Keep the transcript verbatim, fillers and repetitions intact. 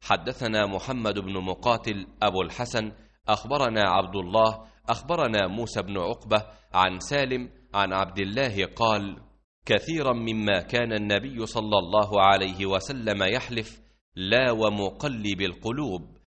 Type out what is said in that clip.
حدثنا محمد بن مقاتل أبو الحسن أخبرنا عبد الله أخبرنا موسى بن عقبة عن سالم عن عبد الله قال: كثيرا مما كان النبي صلى الله عليه وسلم يحلف: لا ومقلب القلوب،